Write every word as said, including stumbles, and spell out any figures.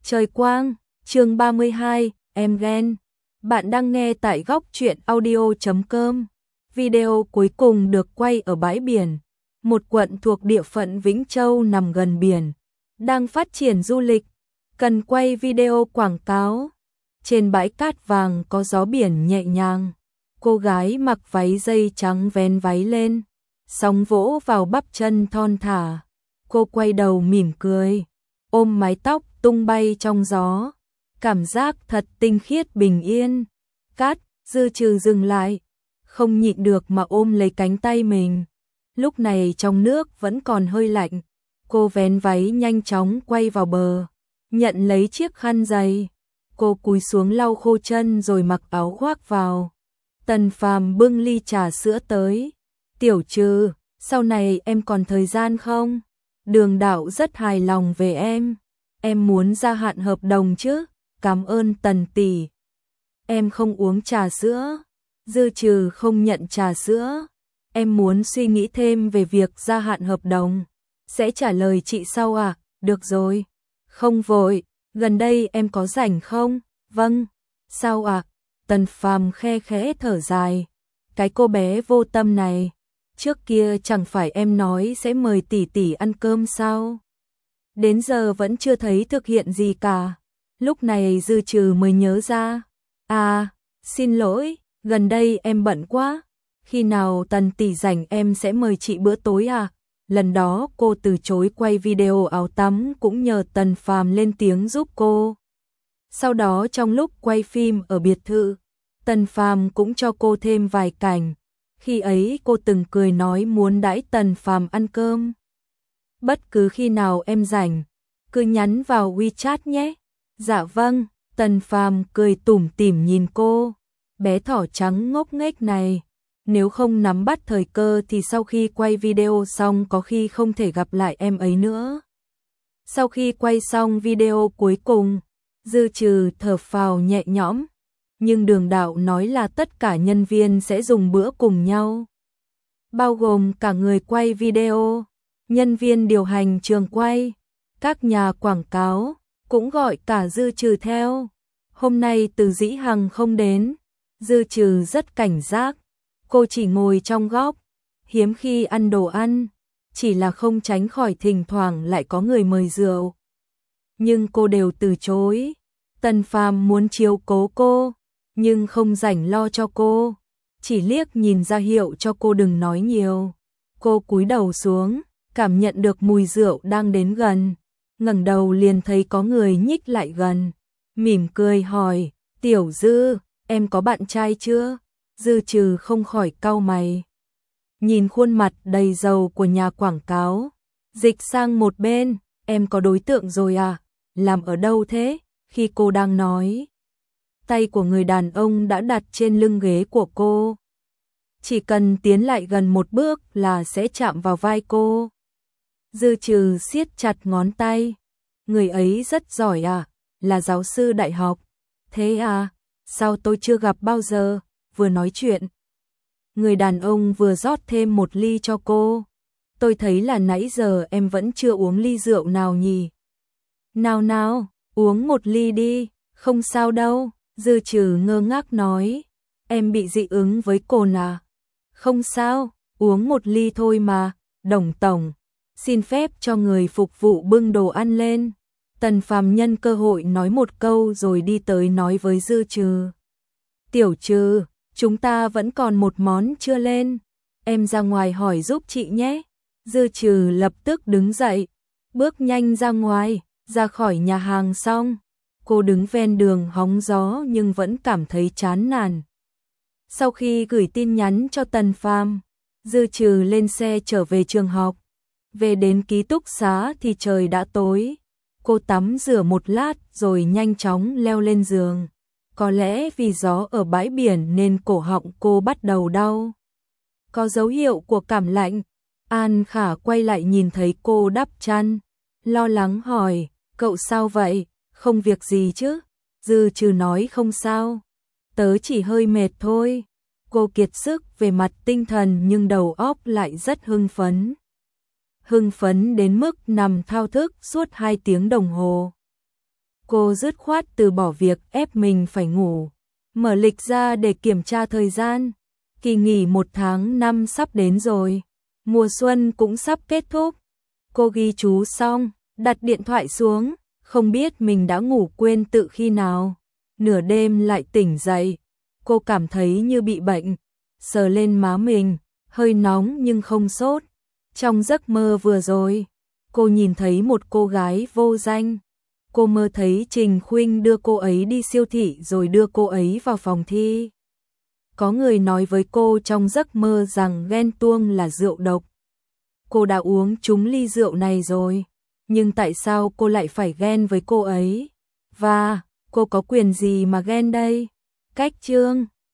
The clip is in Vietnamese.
Trời quang, chương ba mươi hai, em ghen. Bạn đang nghe tại góc truyện audio chấm com. Video cuối cùng được quay ở bãi biển, một quận thuộc địa phận Vĩnh Châu nằm gần biển, đang phát triển du lịch, cần quay video quảng cáo. Trên bãi cát vàng có gió biển nhẹ nhàng, cô gái mặc váy dây trắng vén váy lên, sóng vỗ vào bắp chân thon thả. Cô quay đầu mỉm cười, ôm mái tóc tung bay trong gió, cảm giác thật tinh khiết bình yên. Cát, Dư Trừ dừng lại, không nhịn được mà ôm lấy cánh tay mình. Lúc này trong nước vẫn còn hơi lạnh, cô vén váy nhanh chóng quay vào bờ, nhận lấy chiếc khăn giày. Cô cúi xuống lau khô chân rồi mặc áo khoác vào. Tần Phàm bưng ly trà sữa tới. Tiểu Trừ, sau này em còn thời gian không? Đường Đạo rất hài lòng về em. Em muốn gia hạn hợp đồng chứ? Cảm ơn Tần tỷ. Em không uống trà sữa. Dư Trừ không nhận trà sữa. Em muốn suy nghĩ thêm về việc gia hạn hợp đồng. Sẽ trả lời chị sau à? Được rồi. Không vội, gần đây em có rảnh không? Vâng. Sao ạ? À? Tần Phàm khe khẽ thở dài. Cái cô bé vô tâm này, trước kia chẳng phải em nói sẽ mời tỷ tỷ ăn cơm sao? Đến giờ vẫn chưa thấy thực hiện gì cả. Lúc này Dư Trừ mới nhớ ra. À, xin lỗi, gần đây em bận quá. Khi nào Tần tỷ rảnh em sẽ mời chị bữa tối à? Lần đó cô từ chối quay video áo tắm cũng nhờ Tần Phàm lên tiếng giúp cô. Sau đó trong lúc quay phim ở biệt thự, Tần Phàm cũng cho cô thêm vài cảnh. Khi ấy cô từng cười nói muốn đãi Tần Phàm ăn cơm. Bất cứ khi nào em rảnh, cứ nhắn vào WeChat nhé. Dạ vâng, Tần Phàm cười tủm tỉm nhìn cô. Bé thỏ trắng ngốc nghếch này, nếu không nắm bắt thời cơ thì sau khi quay video xong có khi không thể gặp lại em ấy nữa. Sau khi quay xong video cuối cùng, Dư Trừ thở phào nhẹ nhõm. Nhưng Đường Đạo nói là tất cả nhân viên sẽ dùng bữa cùng nhau, bao gồm cả người quay video, nhân viên điều hành trường quay, các nhà quảng cáo, cũng gọi cả Dư Trừ theo. Hôm nay Từ Dĩ Hằng không đến, Dư Trừ rất cảnh giác. Cô chỉ ngồi trong góc, hiếm khi ăn đồ ăn, chỉ là không tránh khỏi thỉnh thoảng lại có người mời rượu. Nhưng cô đều từ chối. Tần Phàm muốn chiếu cố cô, nhưng không rảnh lo cho cô, chỉ liếc nhìn ra hiệu cho cô đừng nói nhiều. Cô cúi đầu xuống, cảm nhận được mùi rượu đang đến gần, ngẩng đầu liền thấy có người nhích lại gần, mỉm cười hỏi, Tiểu Dư, em có bạn trai chưa? Dư Trừ không khỏi cau mày, nhìn khuôn mặt đầy dầu của nhà quảng cáo, dịch sang một bên, em có đối tượng rồi à? Làm ở đâu thế? Khi cô đang nói, tay của người đàn ông đã đặt trên lưng ghế của cô. Chỉ cần tiến lại gần một bước là sẽ chạm vào vai cô. Dư Trừ siết chặt ngón tay. Người ấy rất giỏi à? Là giáo sư đại học. Thế à? Sao tôi chưa gặp bao giờ? Vừa nói chuyện, người đàn ông vừa rót thêm một ly cho cô. Tôi thấy là nãy giờ em vẫn chưa uống ly rượu nào nhỉ? Nào nào, uống một ly đi, không sao đâu. Dư Trừ ngơ ngác nói, em bị dị ứng với cồn à? Không sao, uống một ly thôi mà. Đồng tổng, xin phép cho người phục vụ bưng đồ ăn lên. Tần Phàm nhân cơ hội nói một câu rồi đi tới nói với Dư Trừ. Tiểu Trừ, chúng ta vẫn còn một món chưa lên, em ra ngoài hỏi giúp chị nhé. Dư Trừ lập tức đứng dậy, bước nhanh ra ngoài. Ra khỏi nhà hàng xong, cô đứng ven đường hóng gió nhưng vẫn cảm thấy chán nản. Sau khi gửi tin nhắn cho Tần Phàm, Dư Trừ lên xe trở về trường học. Về đến ký túc xá thì trời đã tối. Cô tắm rửa một lát rồi nhanh chóng leo lên giường. Có lẽ vì gió ở bãi biển nên cổ họng cô bắt đầu đau. Có dấu hiệu của cảm lạnh. An Khả quay lại nhìn thấy cô đắp chăn, lo lắng hỏi, cậu sao vậy? Không việc gì chứ? Dư Trừ nói không sao, tớ chỉ hơi mệt thôi. Cô kiệt sức về mặt tinh thần nhưng đầu óc lại rất hưng phấn. Hưng phấn đến mức nằm thao thức suốt hai tiếng đồng hồ. Cô dứt khoát từ bỏ việc ép mình phải ngủ, mở lịch ra để kiểm tra thời gian. Kỳ nghỉ một tháng năm sắp đến rồi, mùa xuân cũng sắp kết thúc. Cô ghi chú xong, đặt điện thoại xuống, không biết mình đã ngủ quên tự khi nào. Nửa đêm lại tỉnh dậy, cô cảm thấy như bị bệnh, sờ lên má mình, hơi nóng nhưng không sốt. Trong giấc mơ vừa rồi, cô nhìn thấy một cô gái vô danh. Cô mơ thấy Trình Khuynh đưa cô ấy đi siêu thị rồi đưa cô ấy vào phòng thi. Có người nói với cô trong giấc mơ rằng ghen tuông là rượu độc. Cô đã uống trúng ly rượu này rồi, nhưng tại sao cô lại phải ghen với cô ấy? Và cô có quyền gì mà ghen đây? Cách chương